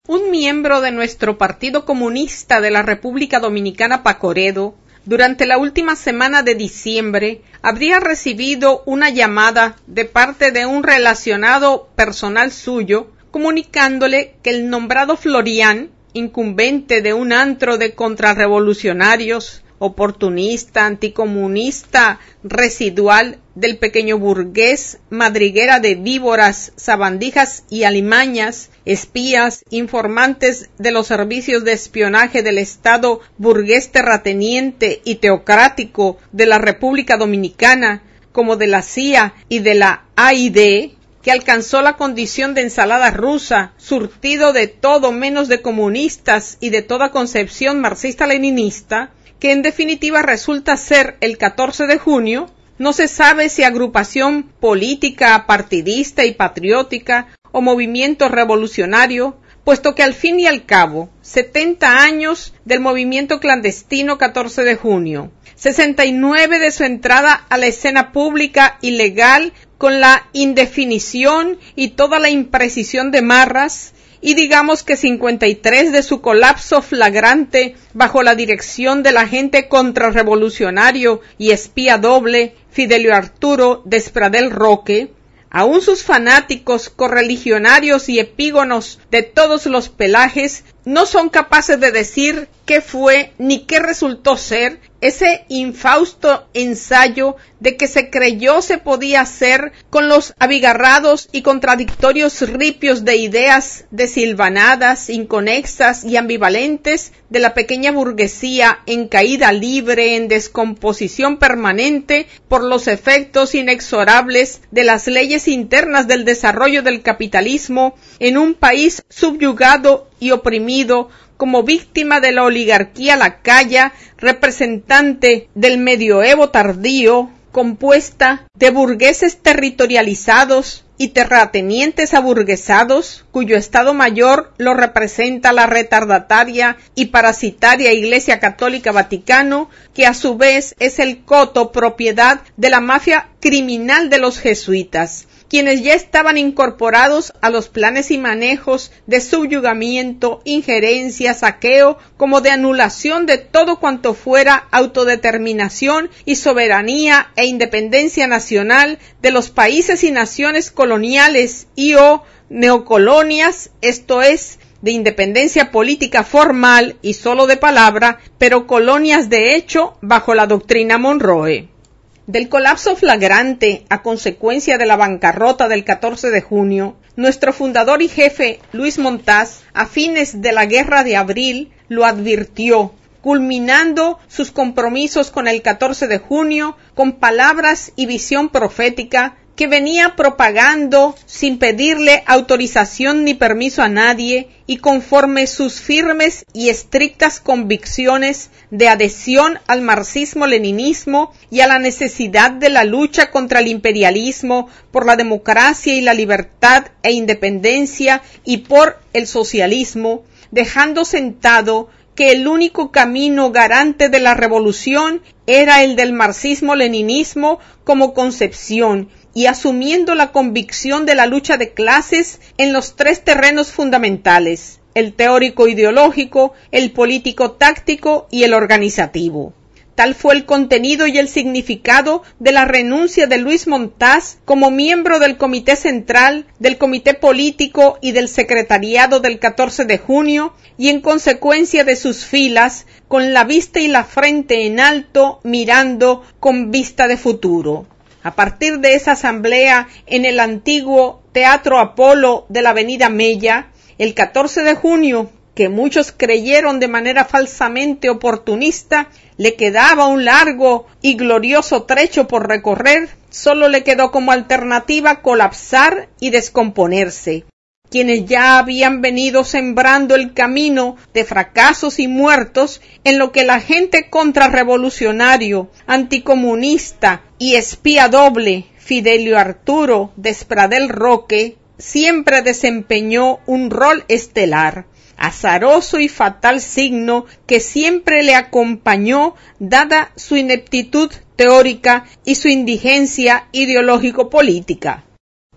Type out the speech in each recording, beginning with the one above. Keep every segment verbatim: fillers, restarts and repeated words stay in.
Un miembro de nuestro Partido Comunista de la República Dominicana, Pacoredo, durante la última semana de diciembre, habría recibido una llamada de parte de un relacionado personal suyo, comunicándole que el nombrado Florián, incumbente de un antro de contrarrevolucionarios, oportunista, anticomunista, residual del pequeño burgués, madriguera de víboras, sabandijas y alimañas, espías, informantes de los servicios de espionaje del Estado burgués terrateniente y teocrático de la República Dominicana, como de la C I A y de la A I D, que alcanzó la condición de ensalada rusa, surtido de todo menos de comunistas y de toda concepción marxista-leninista, que en definitiva resulta ser el catorce de junio, no se sabe si agrupación política, partidista y patriótica o movimiento revolucionario, puesto que al fin y al cabo, setenta años del movimiento clandestino catorce de junio, sesenta y nueve de su entrada a la escena pública y legal con la indefinición y toda la imprecisión de Marras, y digamos que cincuenta y tres de su colapso flagrante bajo la dirección del agente contrarrevolucionario y espía doble Fidelio Arturo Despradel Roque, aún sus fanáticos, correligionarios y epígonos de todos los pelajes no son capaces de decir qué fue ni qué resultó ser ese infausto ensayo de que se creyó se podía hacer con los abigarrados y contradictorios ripios de ideas desilvanadas, inconexas y ambivalentes de la pequeña burguesía en caída libre, en descomposición permanente por los efectos inexorables de las leyes internas del desarrollo del capitalismo en un país subyugado y oprimido como víctima de la oligarquía lacaya, representante del medioevo tardío, compuesta de burgueses territorializados y terratenientes aburguesados, cuyo Estado Mayor lo representa la retardataria y parasitaria Iglesia Católica Vaticano, que a su vez es el coto propiedad de la mafia criminal de los jesuitas, quienes ya estaban incorporados a los planes y manejos de subyugamiento, injerencia, saqueo, como de anulación de todo cuanto fuera autodeterminación y soberanía e independencia nacional de los países y naciones coloniales y o neocolonias, esto es, de independencia política formal y solo de palabra, pero colonias de hecho bajo la doctrina Monroe. Del colapso flagrante a consecuencia de la bancarrota del catorce de junio, nuestro fundador y jefe Luis Montaz, a fines de la Guerra de Abril, lo advirtió, culminando sus compromisos con el catorce de junio con palabras y visión profética que venía propagando sin pedirle autorización ni permiso a nadie y conforme sus firmes y estrictas convicciones de adhesión al marxismo-leninismo y a la necesidad de la lucha contra el imperialismo, por la democracia y la libertad e independencia y por el socialismo, dejando sentado que el único camino garante de la revolución era el del marxismo-leninismo como concepción, y asumiendo la convicción de la lucha de clases en los tres terrenos fundamentales, el teórico-ideológico, el político-táctico y el organizativo. Tal fue el contenido y el significado de la renuncia de Luis Montaz como miembro del Comité Central, del Comité Político y del Secretariado del catorce de junio, y en consecuencia de sus filas, con la vista y la frente en alto, mirando con vista de futuro. A partir de esa asamblea en el antiguo Teatro Apolo de la Avenida Mella, el catorce de junio, que muchos creyeron de manera falsamente oportunista, le quedaba un largo y glorioso trecho por recorrer, solo le quedó como alternativa colapsar y descomponerse. Quienes ya habían venido sembrando el camino de fracasos y muertos en lo que la gente contrarrevolucionario, anticomunista y espía doble Fidelio Arturo Despradel Roque siempre desempeñó un rol estelar, azaroso y fatal signo que siempre le acompañó dada su ineptitud teórica y su indigencia ideológico-política.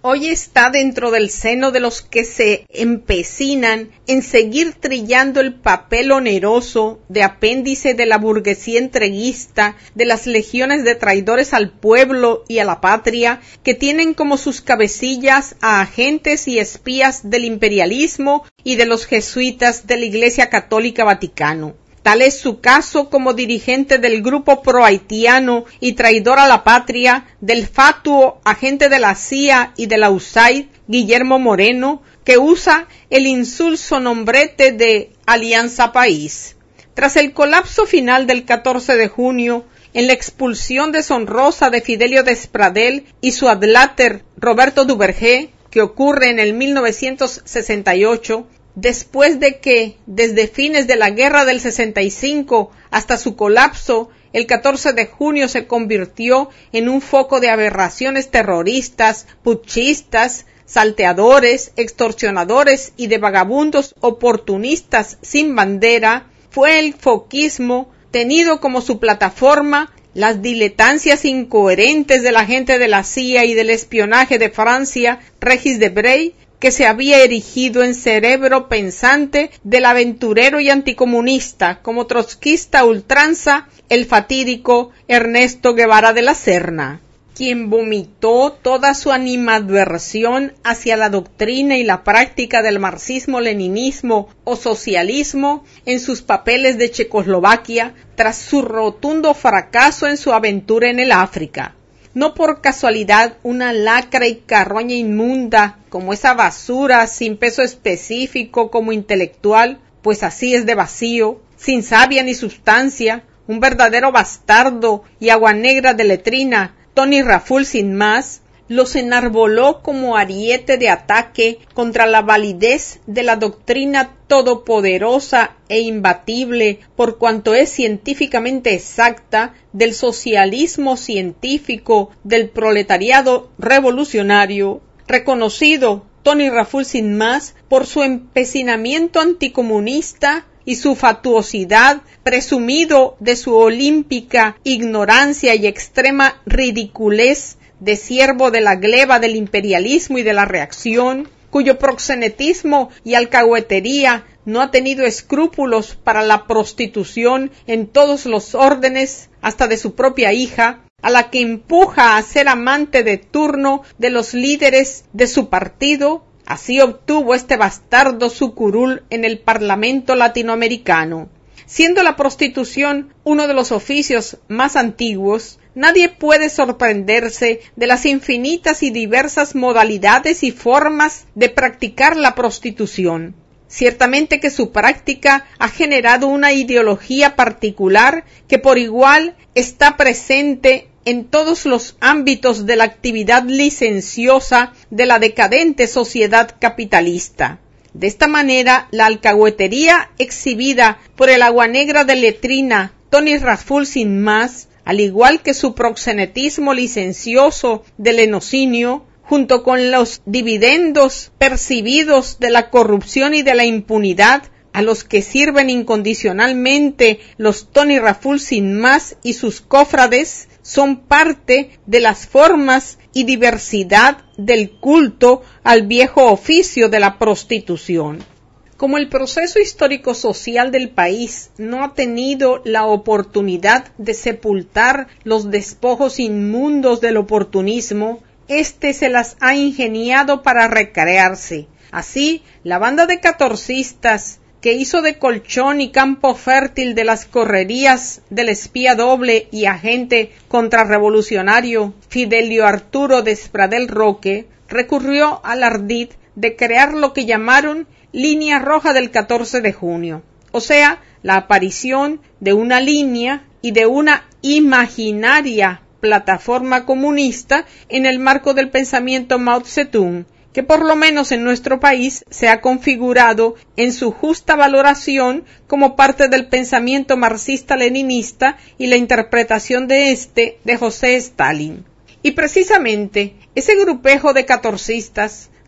hoy está dentro del seno de los que se empecinan en seguir trillando el papel oneroso de apéndice de la burguesía entreguista, de las legiones de traidores al pueblo y a la patria, que tienen como sus cabecillas a agentes y espías del imperialismo y de los jesuitas de la Iglesia Católica Vaticano. Tal es su caso como dirigente del grupo pro-haitiano y traidor a la patria, del fatuo agente de la C I A y de la U S A I D, Guillermo Moreno, que usa el insulso nombrete de Alianza País. Tras el colapso final del catorce de junio, en la expulsión deshonrosa de Fidelio Despradel y su adláter Roberto Duvergé, que ocurre en el mil novecientos sesenta y ocho, después de que, desde fines de la guerra del sesenta y cinco hasta su colapso, el catorce de junio se convirtió en un foco de aberraciones terroristas, putschistas, salteadores, extorsionadores y de vagabundos oportunistas sin bandera, fue el foquismo, tenido como su plataforma las diletancias incoherentes de la gente de la C I A y del espionaje de Francia, Regis Debray, que se había erigido en cerebro pensante del aventurero y anticomunista, como trotskista a ultranza, el fatídico Ernesto Guevara de la Serna, quien vomitó toda su animadversión hacia la doctrina y la práctica del marxismo-leninismo o socialismo en sus papeles de Checoslovaquia tras su rotundo fracaso en su aventura en el África. No por casualidad una lacra y carroña inmunda como esa basura sin peso específico como intelectual, pues así es de vacío, sin savia ni sustancia, un verdadero bastardo y agua negra de letrina, Tony Raful sin más, los enarboló como ariete de ataque contra la validez de la doctrina todopoderosa e imbatible, por cuanto es científicamente exacta, del socialismo científico del proletariado revolucionario, reconocido Tony Raful sin más por su empecinamiento anticomunista y su fatuosidad, presumido de su olímpica ignorancia y extrema ridiculez de siervo de la gleba del imperialismo y de la reacción, cuyo proxenetismo y alcahuetería no ha tenido escrúpulos para la prostitución en todos los órdenes, hasta de su propia hija, a la que empuja a ser amante de turno de los líderes de su partido. Así obtuvo este bastardo su curul en el Parlamento latinoamericano. Siendo la prostitución uno de los oficios más antiguos, nadie puede sorprenderse de las infinitas y diversas modalidades y formas de practicar la prostitución. Ciertamente que su práctica ha generado una ideología particular que por igual está presente en todos los ámbitos de la actividad licenciosa de la decadente sociedad capitalista. De esta manera, la alcahuetería exhibida por el agua negra de letrina Tony Raful sin más, al igual que su proxenetismo licencioso del lenocinio, junto con los dividendos percibidos de la corrupción y de la impunidad, a los que sirven incondicionalmente los Tony Raful sin más y sus cofrades, son parte de las formas y diversidad del culto al viejo oficio de la prostitución. Como el proceso histórico-social del país no ha tenido la oportunidad de sepultar los despojos inmundos del oportunismo, éste se las ha ingeniado para recrearse. Así, la banda de catorcistas que hizo de colchón y campo fértil de las correrías del espía doble y agente contrarrevolucionario Fidelio Arturo Despradel Roque, recurrió al ardid de crear lo que llamaron línea roja del catorce de junio, o sea, la aparición de una línea y de una imaginaria plataforma comunista en el marco del pensamiento Mao Zedong, que por lo menos en nuestro país se ha configurado en su justa valoración como parte del pensamiento marxista-leninista y la interpretación de este de José Stalin. Y precisamente ese grupejo de catorcistas,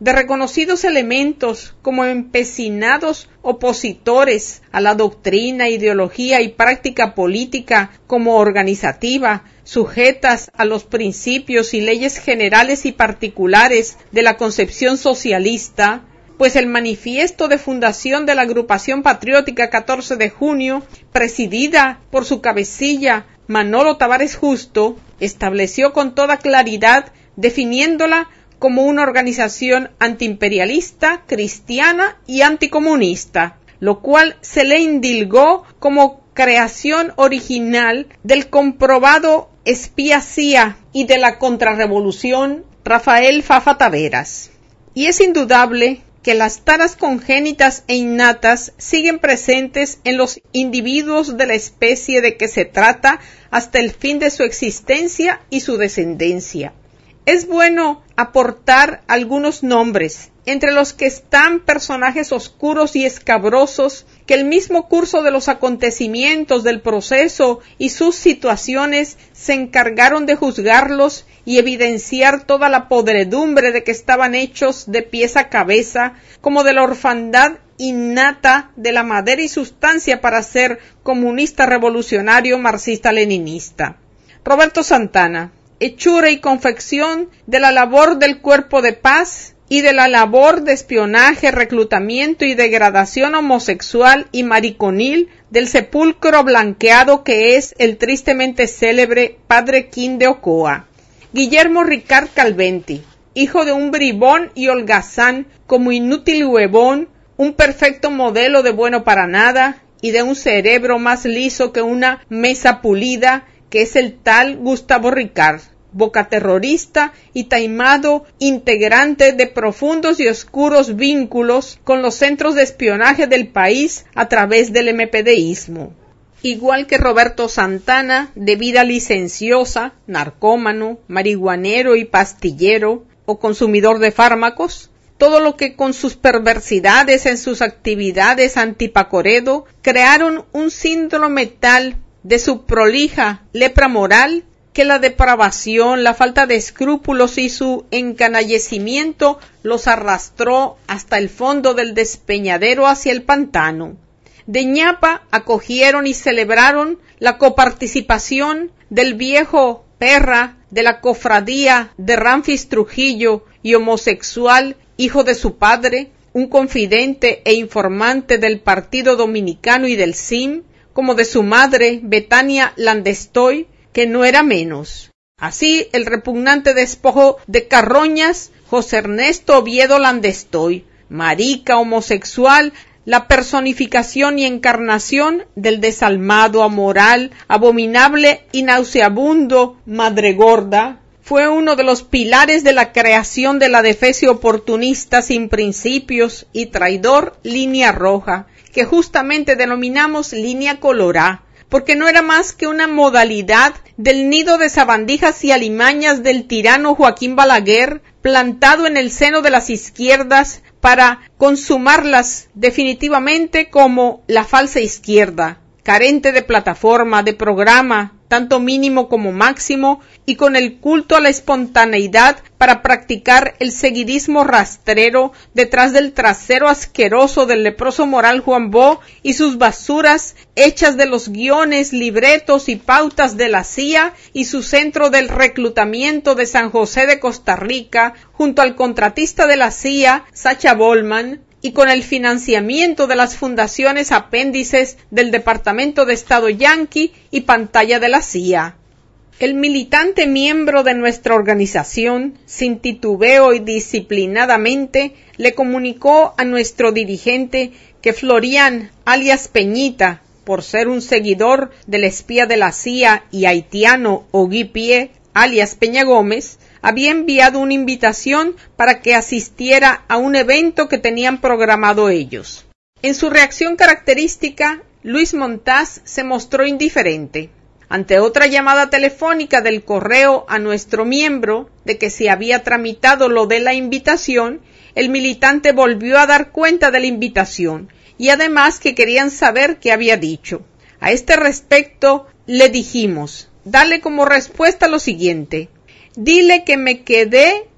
de reconocidos elementos como empecinados opositores a la doctrina, ideología y práctica política como organizativa, sujetas a los principios y leyes generales y particulares de la concepción socialista, pues el manifiesto de fundación de la Agrupación Patriótica catorce de junio, presidida por su cabecilla Manolo Tavares Justo, estableció con toda claridad, definiéndola como una organización antiimperialista, cristiana y anticomunista, lo cual se le indilgó como creación original del comprobado espía C I A y de la contrarrevolución Rafael Fafa Taveras. Y es indudable que las taras congénitas e innatas siguen presentes en los individuos de la especie de que se trata hasta el fin de su existencia y su descendencia. Es bueno aportar algunos nombres, entre los que están personajes oscuros y escabrosos que el mismo curso de los acontecimientos del proceso y sus situaciones se encargaron de juzgarlos y evidenciar toda la podredumbre de que estaban hechos de pies a cabeza, como de la orfandad innata de la madera y sustancia para ser comunista revolucionario marxista-leninista. Roberto Santana, hechura y confección de la labor del cuerpo de paz y de la labor de espionaje, reclutamiento y degradación homosexual y mariconil del sepulcro blanqueado que es el tristemente célebre Padre Quín de Ocoa. Guillermo Ricard Calventi, hijo de un bribón y holgazán como inútil huevón, un perfecto modelo de bueno para nada y de un cerebro más liso que una mesa pulida, que es el tal Gustavo Ricard, boca terrorista y taimado integrante de profundos y oscuros vínculos con los centros de espionaje del país a través del empedeísmo. Igual que Roberto Santana, de vida licenciosa, narcómano, marihuanero y pastillero o consumidor de fármacos, todo lo que con sus perversidades en sus actividades antipacoredo crearon un síndrome tal de su prolija lepra moral que la depravación, la falta de escrúpulos y su encanallecimiento los arrastró hasta el fondo del despeñadero hacia el pantano. De ñapa acogieron y celebraron la coparticipación del viejo perra de la cofradía de Ramfis Trujillo y homosexual, hijo de su padre, un confidente e informante del Partido Dominicano y del C I M, como de su madre, Betania Landestoy, que no era menos. Así, el repugnante despojo de Carroñas, José Ernesto Oviedo Landestoy, marica homosexual, la personificación y encarnación del desalmado, amoral, abominable y nauseabundo Madre Gorda, fue uno de los pilares de la creación de la defecio oportunista sin principios y traidor Línea Roja, que justamente denominamos Línea Colorá, porque no era más que una modalidad del nido de sabandijas y alimañas del tirano Joaquín Balaguer, plantado en el seno de las izquierdas para consumarlas definitivamente como la falsa izquierda, carente de plataforma, de programa, tanto mínimo como máximo, y con el culto a la espontaneidad para practicar el seguidismo rastrero detrás del trasero asqueroso del leproso moral Juan Bo y sus basuras hechas de los guiones, libretos y pautas de la C I A y su centro del reclutamiento de San José de Costa Rica, junto al contratista de la C I A, Sacha Bollman, y con el financiamiento de las fundaciones apéndices del Departamento de Estado Yanqui y pantalla de la C I A. El militante miembro de nuestra organización, sin titubeo y disciplinadamente, le comunicó a nuestro dirigente que Florian, alias Peñita, por ser un seguidor del espía de la C I A y haitiano Ogui Pie, alias Peña Gómez, había enviado una invitación para que asistiera a un evento que tenían programado ellos. En su reacción característica, Luis Montaz se mostró indiferente. Ante otra llamada telefónica del correo a nuestro miembro de que se había tramitado lo de la invitación, el militante volvió a dar cuenta de la invitación y además que querían saber qué había dicho. A este respecto le dijimos, dale como respuesta lo siguiente: dile que me quedé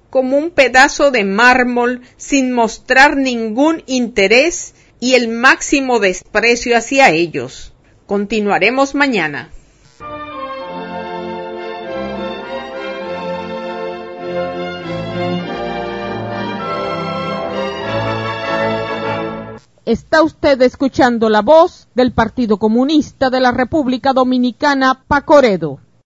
como un pedazo de mármol sin mostrar ningún interés y el máximo desprecio hacia ellos. Continuaremos mañana. Está usted escuchando la voz del Partido Comunista de la República Dominicana, Pacoredo.